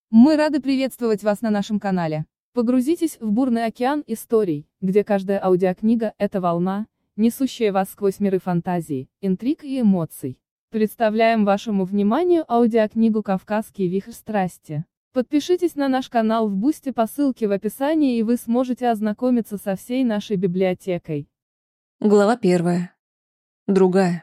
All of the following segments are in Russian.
Мы рады приветствовать вас на нашем канале. Погрузитесь в бурный океан историй, где каждая аудиокнига– это волна, несущая вас сквозь миры фантазии, интриг и эмоций. Представляем вашему вниманию аудиокнигу «Кавказский вихрь страсти». Подпишитесь на наш канал в Бусти по ссылке в описании, и вы сможете ознакомиться со всей нашей библиотекой. Глава 1. Другая.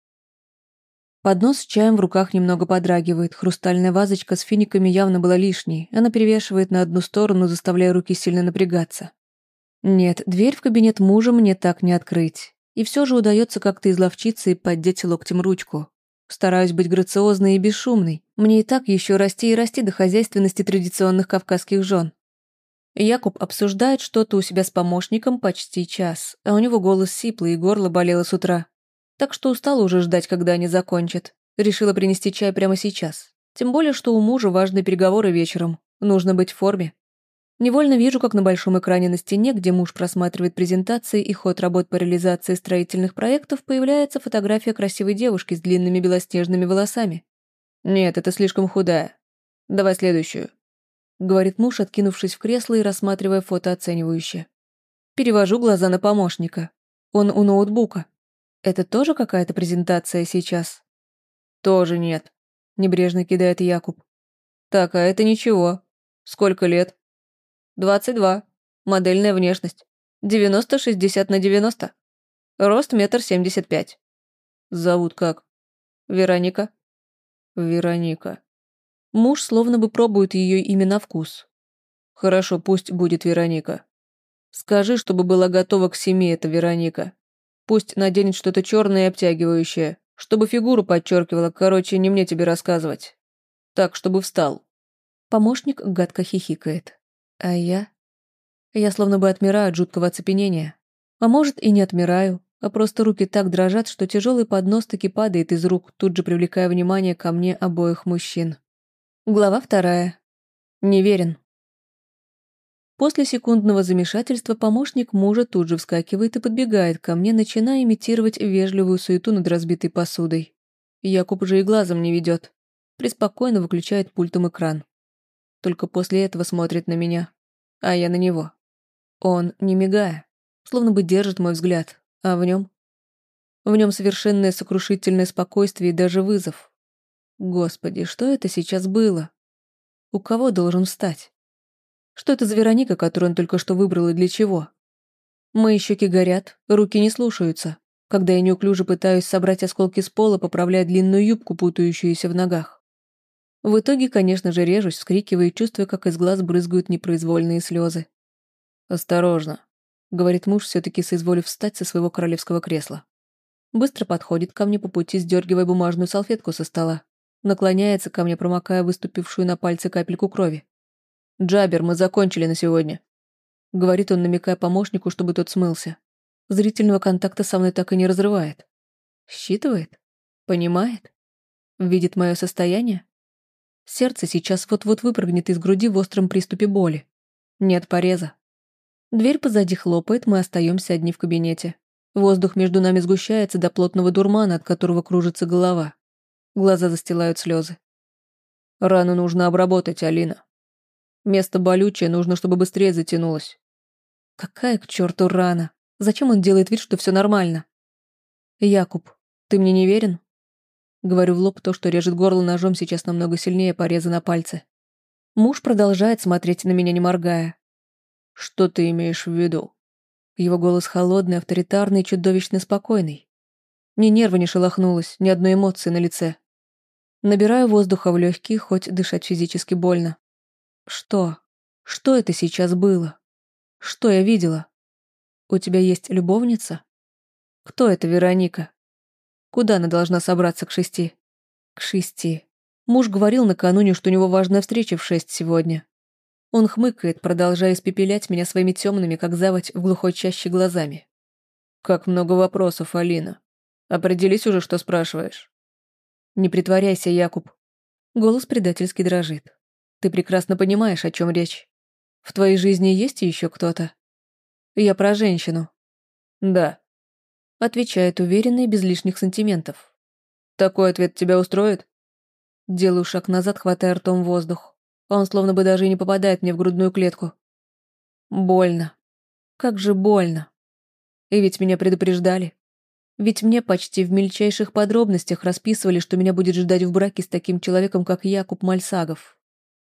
Поднос с чаем в руках немного подрагивает, хрустальная вазочка с финиками явно была лишней, она перевешивает на одну сторону, заставляя руки сильно напрягаться. Нет, дверь в кабинет мужа мне так не открыть. И все же удается как-то изловчиться и поддеть локтем ручку. Стараюсь быть грациозной и бесшумной, мне и так еще расти и расти до хозяйственности традиционных кавказских жен. Якуб обсуждает что-то у себя с помощником почти час, а у него голос сиплый и горло болело с утра. Так что устала уже ждать, когда они закончат. Решила принести чай прямо сейчас. Тем более, что у мужа важные переговоры вечером. Нужно быть в форме. Невольно вижу, как на большом экране на стене, где муж просматривает презентации и ход работ по реализации строительных проектов, появляется фотография красивой девушки с длинными белоснежными волосами. «Нет, это слишком худая. Давай следующую», — говорит муж, откинувшись в кресло и рассматривая фото оценивающе. Перевожу глаза на помощника. Он у ноутбука. Это тоже какая-то презентация сейчас? Тоже нет, небрежно кидает Якуб. Так, а это ничего. Сколько лет? 22. Модельная внешность. 90-60/90. Рост 1,75 м. Зовут как? Вероника? Вероника. Муж словно бы пробует ее имя на вкус. Хорошо, пусть будет Вероника. Скажи, чтобы была готова к семье эта Вероника. Пусть наденет что-то черное и обтягивающее, чтобы фигуру подчеркивала, короче, не мне тебе рассказывать. Так, чтобы встал. Помощник гадко хихикает. А я? Я словно бы отмираю от жуткого оцепенения. А может, и не отмираю, а просто руки так дрожат, что тяжелый поднос таки падает из рук, тут же привлекая внимание ко мне обоих мужчин. Глава 2. Неверен. После секундного замешательства помощник мужа тут же вскакивает и подбегает ко мне, начиная имитировать вежливую суету над разбитой посудой. Якуб же и глазом не ведет. Преспокойно выключает пультом экран. Только после этого смотрит на меня, а я на него. Он, не мигая, словно бы держит мой взгляд, а в нем совершенное сокрушительное спокойствие и даже вызов. Господи, что это сейчас было? У кого должен встать? Что это за Вероника, которую он только что выбрал и для чего? Мои щеки горят, руки не слушаются, когда я неуклюже пытаюсь собрать осколки с пола, поправляя длинную юбку, путающуюся в ногах. В итоге, конечно же, режусь, вскрикивая и чувствуя, как из глаз брызгают непроизвольные слезы. «Осторожно», — говорит муж, все-таки соизволив встать со своего королевского кресла. Быстро подходит ко мне по пути, сдергивая бумажную салфетку со стола. Наклоняется ко мне, промокая выступившую на пальце капельку крови. «Джабер, мы закончили на сегодня», — говорит он, намекая помощнику, чтобы тот смылся. Зрительного контакта со мной так и не разрывает. Считывает? Понимает? Видит мое состояние? Сердце сейчас вот-вот выпрыгнет из груди в остром приступе боли. Нет пореза. Дверь позади хлопает, мы остаемся одни в кабинете. Воздух между нами сгущается до плотного дурмана, от которого кружится голова. Глаза застилают слезы. «Рану нужно обработать, Алина. Место болючее, нужно, чтобы быстрее затянулось». Какая к черту рана? Зачем он делает вид, что все нормально? «Якуб, ты мне не верен?» Говорю в лоб то, что режет горло ножом сейчас намного сильнее пореза на пальце. Муж продолжает смотреть на меня, не моргая. «Что ты имеешь в виду?» Его голос холодный, авторитарный и чудовищно спокойный. Ни нерва не шелохнулось, ни одной эмоции на лице. Набираю воздуха в легкие, хоть дышать физически больно. Что? Что это сейчас было? Что я видела? У тебя есть любовница? Кто это Вероника? Куда она должна собраться к 6? К 6. Муж говорил накануне, что у него важная встреча в 6 сегодня. Он хмыкает, продолжая испепелять меня своими темными, как заводь, в глухой чаще глазами. Как много вопросов, Алина. Определись уже, что спрашиваешь. Не притворяйся, Якуб. Голос предательски дрожит. Ты прекрасно понимаешь, о чем речь. В твоей жизни есть еще кто-то? Я про женщину. Да. Отвечает уверенно и без лишних сантиментов. Такой ответ тебя устроит? Делаю шаг назад, хватая ртом воздух. а он словно бы даже и не попадает мне в грудную клетку. Больно. Как же больно. И ведь меня предупреждали. Ведь мне почти в мельчайших подробностях расписывали, что меня будет ждать в браке с таким человеком, как Якуб Мальсагов.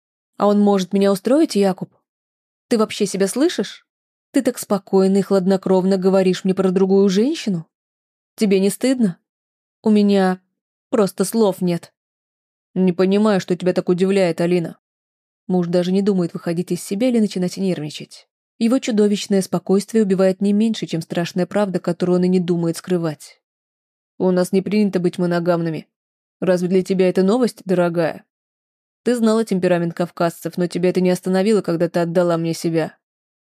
А он может меня устроить, Якуб? Ты вообще себя слышишь? Ты так спокойно и хладнокровно говоришь мне про другую женщину? Тебе не стыдно? У меня просто слов нет. Не понимаю, что тебя так удивляет, Алина. Муж даже не думает выходить из себя или начинать нервничать. Его чудовищное спокойствие убивает не меньше, чем страшная правда, которую он и не думает скрывать. У нас не принято быть моногамными. Разве для тебя это новость, дорогая? Ты знала темперамент кавказцев, но тебя это не остановило, когда ты отдала мне себя.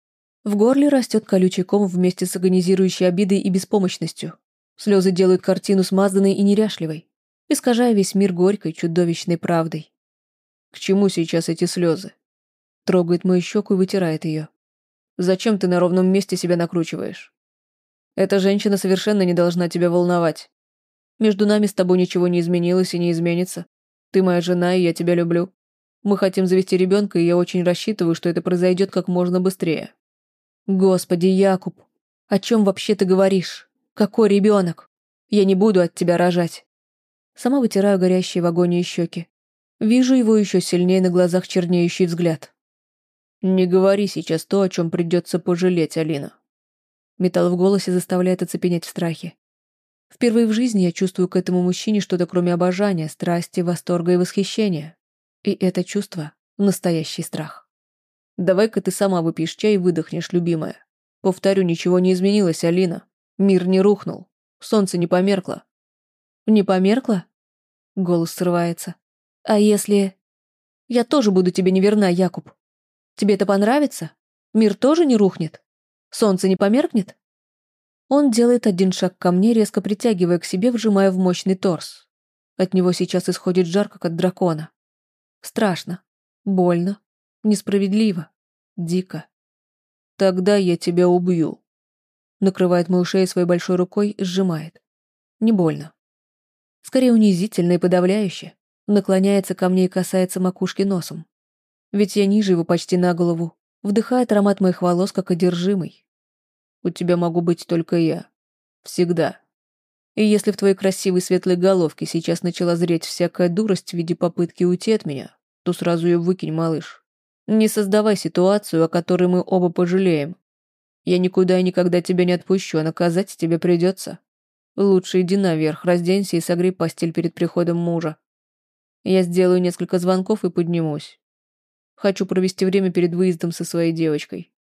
В горле растет колючий ком вместе с агонизирующей обидой и беспомощностью. Слезы делают картину смазанной и неряшливой, искажая весь мир горькой, чудовищной правдой. К чему сейчас эти слезы? Трогает мою щеку и вытирает ее. Зачем ты на ровном месте себя накручиваешь? Эта женщина совершенно не должна тебя волновать. Между нами с тобой ничего не изменилось и не изменится. Ты моя жена, и я тебя люблю. Мы хотим завести ребенка, и я очень рассчитываю, что это произойдет как можно быстрее. Господи, Якуб, о чем вообще ты говоришь? Какой ребенок? Я не буду от тебя рожать. Сама вытираю горящие в агонии щеки. Вижу его еще сильнее на глазах чернеющий взгляд. Не говори сейчас то, о чем придется пожалеть, Алина. Металл в голосе заставляет оцепенеть в страхе. Впервые в жизни я чувствую к этому мужчине что-то кроме обожания, страсти, восторга и восхищения. И это чувство — настоящий страх. Давай-ка ты сама выпьешь чай и выдохнешь, любимая. Повторю, ничего не изменилось, Алина. Мир не рухнул. Солнце не померкло. Не померкло? Голос срывается. А если... Я тоже буду тебе неверна, Якуб. Тебе это понравится? Мир тоже не рухнет? Солнце не померкнет? Он делает один шаг ко мне, резко притягивая к себе, вжимая в мощный торс. От него сейчас исходит жар, как от дракона. Страшно, больно, несправедливо, дико. Тогда я тебя убью. Накрывает мою шею своей большой рукой и сжимает. Не больно. Скорее унизительно и подавляюще. Наклоняется ко мне и касается макушки носом. Ведь я ниже его почти на голову. Вдыхает аромат моих волос, как одержимый. У тебя могу быть только я. Всегда. И если в твоей красивой светлой головке сейчас начала зреть всякая дурость в виде попытки уйти от меня, то сразу ее выкинь, малыш. Не создавай ситуацию, о которой мы оба пожалеем. Я никуда и никогда тебя не отпущу, а наказать тебе придется. Лучше иди наверх, разденься и согрей постель перед приходом мужа. Я сделаю несколько звонков и поднимусь. Хочу провести время перед выездом со своей девочкой.